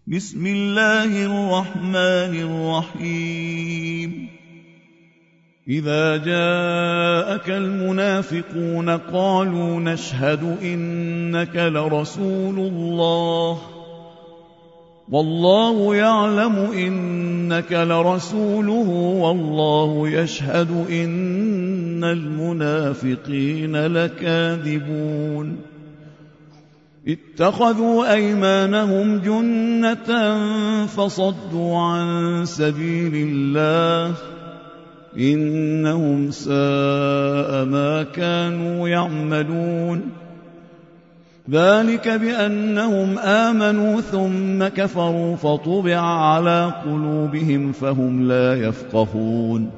بسم الله الرحمن الرحيم إذا جاءك المنافقون قالوا نشهد إنك لرسول الله والله يعلم إنك لرسوله والله يشهد إن المنافقين لكاذبون اتخذوا أيمانهم جنة فصدوا عن سبيل الله إنهم ساء ما كانوا يعملون ذلك بأنهم آمنوا ثم كفروا فطبع على قلوبهم فهم لا يفقهون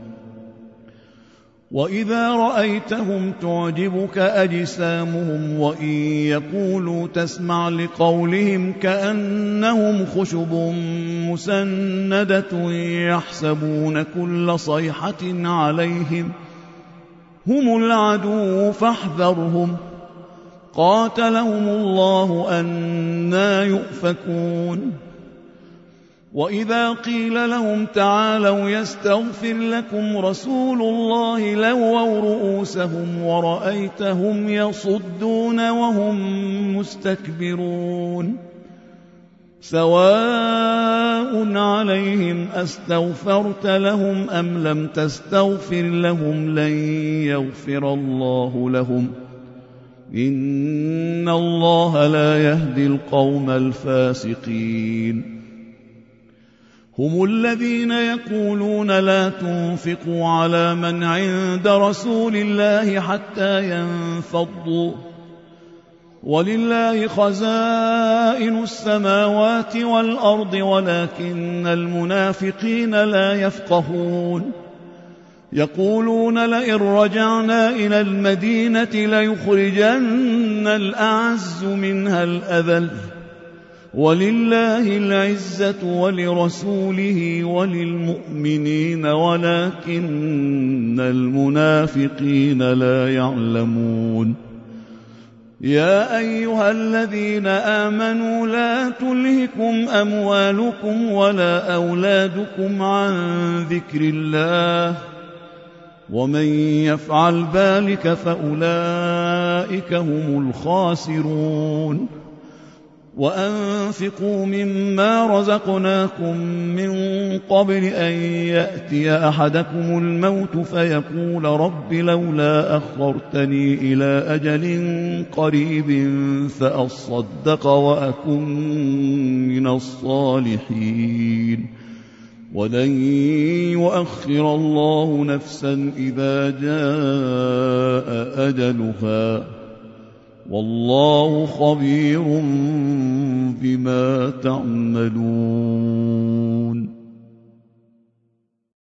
وإذا رأيتهم تعجبك أجسامهم وإن يقولوا تسمع لقولهم كأنهم خشب مسندة يحسبون كل صيحة عليهم هم العدو فاحذرهم قاتلهم الله أنى يؤفكون وإذا قيل لهم تعالوا يستغفر لكم رسول الله لووا رؤوسهم ورأيتهم يصدون وهم مستكبرون سواء عليهم أستغفرت لهم أم لم تستغفر لهم لن يغفر الله لهم إن الله لا يهدي القوم الفاسقين هم الذين يقولون لا تنفقوا على من عند رسول الله حتى ينفضوا ولله خزائن السماوات والأرض ولكن المنافقين لا يفقهون يقولون لئن رجعنا إلى المدينة ليخرجن الأعز منها الأذل ولله العزة ولرسوله وللمؤمنين ولكن المنافقين لا يعلمون يا أيها الذين آمنوا لا تلهكم أموالكم ولا أولادكم عن ذكر الله ومن يفعل ذلك فأولئك هم الخاسرون وأنفقوا مما رزقناكم من قبل أن يأتي أحدكم الموت فيقول رب لولا أخرتني إلى أجل قريب فأصدق وأكن من الصالحين ولن يؤخر الله نفسا إذا جاء أجلها والله خبير بما تعملون